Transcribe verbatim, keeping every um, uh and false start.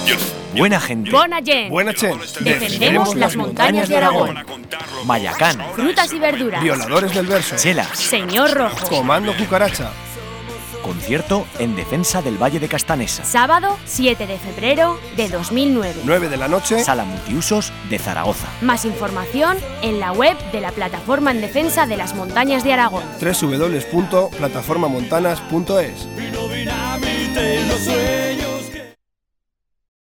Buena gente. Bona gent. Buena gente. Defendemos las montañas de Aragón. Mayacán. Frutas y verduras. Violadores del verso. Chela. Señor Rojo. Comando Cucaracha. Concierto en defensa del Valle de Castanesa. Sábado siete de febrero de dos mil nueve. nueve de la noche. Sala multiusos de Zaragoza. Más información en la web de la Plataforma en Defensa de las Montañas de Aragón. doble u doble u doble u punto plataforma montanas punto es. Vino dinamita y los sueños.